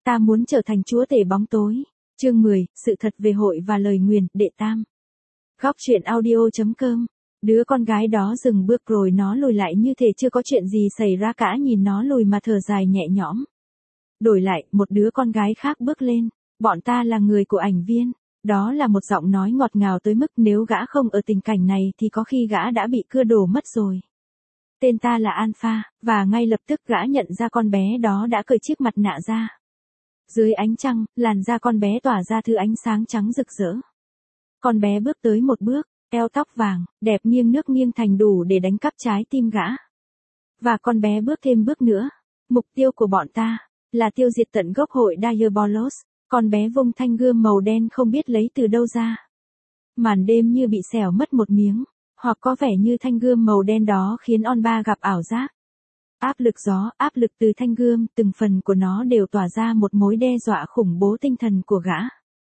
Ta muốn trở thành chúa tể bóng tối. Chương 10, sự thật về hội và lời nguyền, đệ tam. Góc truyện audio.com. Đứa con gái đó dừng bước rồi nó lùi lại như thể chưa có chuyện gì xảy ra cả, nhìn nó lùi mà thở dài nhẹ nhõm. Đổi lại, một đứa con gái khác bước lên. Bọn ta là người của ảnh viên. Đó là một giọng nói ngọt ngào tới mức nếu gã không ở tình cảnh này thì có khi gã đã bị cưa đổ mất rồi. Tên ta là Alpha, và ngay lập tức gã nhận ra con bé đó đã cởi chiếc mặt nạ ra. Dưới ánh trăng, làn da con bé tỏa ra thứ ánh sáng trắng rực rỡ. Con bé bước tới một bước, eo tóc vàng, đẹp nghiêng nước nghiêng thành đủ để đánh cắp trái tim gã. Và con bé bước thêm bước nữa. Mục tiêu của bọn ta là tiêu diệt tận gốc hội Diabolos. Con bé vung thanh gươm màu đen không biết lấy từ đâu ra. Màn đêm như bị xẻo mất một miếng, hoặc có vẻ như thanh gươm màu đen đó khiến Onba gặp ảo giác. Áp lực gió, áp lực từ thanh gươm, từng phần của nó đều tỏa ra một mối đe dọa khủng bố tinh thần của gã.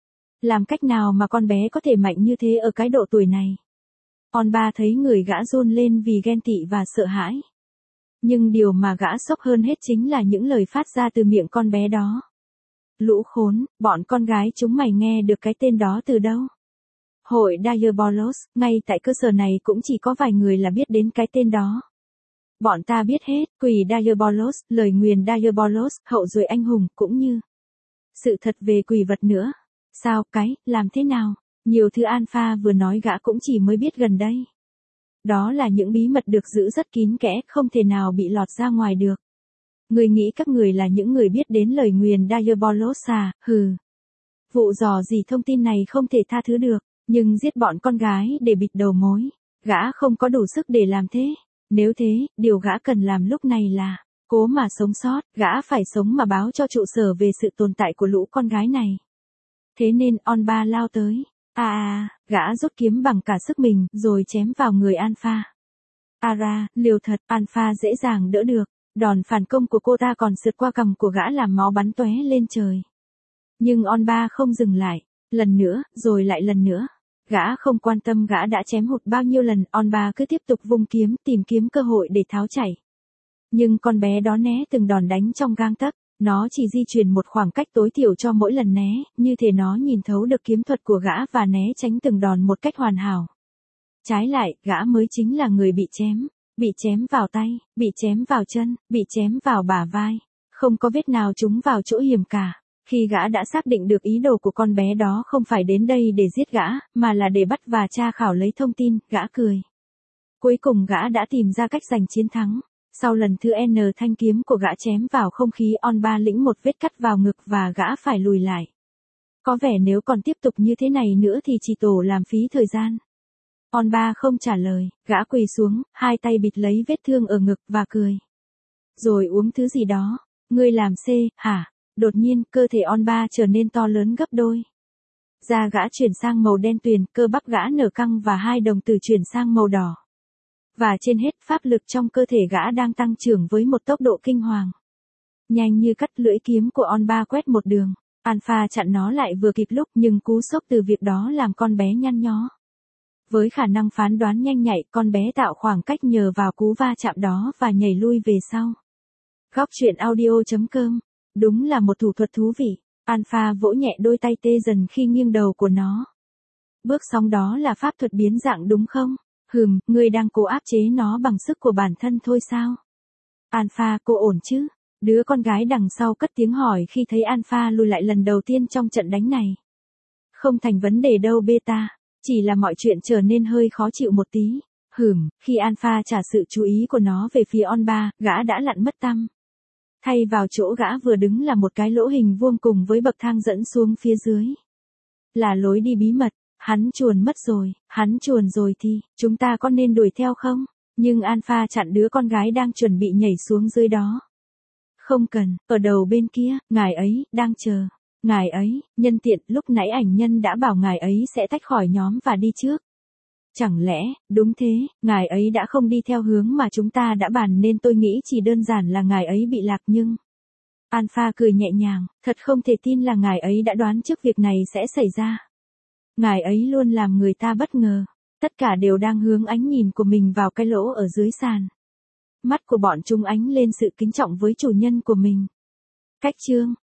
Làm cách nào mà con bé có thể mạnh như thế ở cái độ tuổi này? Onba thấy người gã run lên vì ghen tị và sợ hãi. Nhưng điều mà gã sốc hơn hết chính là những lời phát ra từ miệng con bé đó. Lũ khốn, bọn con gái chúng mày nghe được cái tên đó từ đâu? Hội Diabolos, ngay tại cơ sở này cũng chỉ có vài người là biết đến cái tên đó. Bọn ta biết hết, quỷ Diabolos, lời nguyền Diabolos, hậu duệ anh hùng, cũng như sự thật về quỷ vật nữa. Sao, làm thế nào? Nhiều thứ Alpha vừa nói gã cũng chỉ mới biết gần đây. Đó là những bí mật được giữ rất kín kẽ, không thể nào bị lọt ra ngoài được. Người nghĩ các người là những người biết đến lời nguyền Diabolos à, hừ. Vụ dò gì thông tin này không thể tha thứ được, nhưng giết bọn con gái để bịt đầu mối. Gã không có đủ sức để làm thế. Nếu thế, điều gã cần làm lúc này là cố mà sống sót, gã phải sống mà báo cho trụ sở về sự tồn tại của lũ con gái này. Thế nên Onba lao tới. Gã rút kiếm bằng cả sức mình, rồi chém vào người Alpha. Liều thật, Alpha dễ dàng đỡ được. Đòn phản công của cô ta còn sượt qua cằm của gã làm máu bắn tóe lên trời. Nhưng Onba không dừng lại. Lần nữa, rồi lại lần nữa. Gã không quan tâm gã đã chém hụt bao nhiêu lần, Onba cứ tiếp tục vung kiếm, tìm kiếm cơ hội để tháo chạy. Nhưng con bé đó né từng đòn đánh trong gang tấc, nó chỉ di chuyển một khoảng cách tối thiểu cho mỗi lần né, như thể nó nhìn thấu được kiếm thuật của gã và né tránh từng đòn một cách hoàn hảo. Trái lại, gã mới chính là người bị chém vào tay, bị chém vào chân, bị chém vào bả vai, không có vết nào trúng vào chỗ hiểm cả. Khi gã đã xác định được ý đồ của con bé đó không phải đến đây để giết gã, mà là để bắt và tra khảo lấy thông tin, gã cười. Cuối cùng gã đã tìm ra cách giành chiến thắng. Sau lần thứ N thanh kiếm của gã chém vào không khí, Onba lĩnh một vết cắt vào ngực và gã phải lùi lại. Có vẻ nếu còn tiếp tục như thế này nữa thì chỉ tổ làm phí thời gian. Onba không trả lời, gã quỳ xuống, hai tay bịt lấy vết thương ở ngực và cười. Rồi uống thứ gì đó. Ngươi làm C, hả? Đột nhiên, cơ thể Onba trở nên to lớn gấp đôi. Da gã chuyển sang màu đen tuyền, cơ bắp gã nở căng và hai đồng tử chuyển sang màu đỏ. Và trên hết, pháp lực trong cơ thể gã đang tăng trưởng với một tốc độ kinh hoàng. Nhanh như cắt, lưỡi kiếm của Onba quét một đường. Alpha chặn nó lại vừa kịp lúc, nhưng cú sốc từ việc đó làm con bé nhăn nhó. Với khả năng phán đoán nhanh nhạy, con bé tạo khoảng cách nhờ vào cú va chạm đó và nhảy lui về sau. Góc truyện audio.com. Đúng là một thủ thuật thú vị. Alpha vỗ nhẹ đôi tay tê dần khi nghiêng đầu của nó. Bước sóng đó là pháp thuật biến dạng đúng không? Ngươi đang cố áp chế nó bằng sức của bản thân thôi sao? Alpha, cô ổn chứ? Đứa con gái đằng sau cất tiếng hỏi khi thấy Alpha lùi lại lần đầu tiên trong trận đánh này. Không thành vấn đề đâu beta, chỉ là mọi chuyện trở nên hơi khó chịu một tí. Khi Alpha trả sự chú ý của nó về phía Onba, gã đã lặn mất tăm. Thay vào chỗ gã vừa đứng là một cái lỗ hình vuông cùng với bậc thang dẫn xuống phía dưới. Là lối đi bí mật. Hắn chuồn rồi thì, chúng ta có nên đuổi theo không? Nhưng Alpha chặn đứa con gái đang chuẩn bị nhảy xuống dưới đó. Không cần, ở đầu bên kia, ngài ấy, đang chờ. Ngài ấy, nhân tiện, lúc nãy ảnh nhân đã bảo ngài ấy sẽ tách khỏi nhóm và đi trước. Chẳng lẽ, đúng thế, ngài ấy đã không đi theo hướng mà chúng ta đã bàn nên tôi nghĩ chỉ đơn giản là ngài ấy bị lạc nhưng... Alpha cười nhẹ nhàng, thật không thể tin là ngài ấy đã đoán trước việc này sẽ xảy ra. Ngài ấy luôn làm người ta bất ngờ. Tất cả đều đang hướng ánh nhìn của mình vào cái lỗ ở dưới sàn. Mắt của bọn chúng ánh lên sự kính trọng với chủ nhân của mình. Cách chương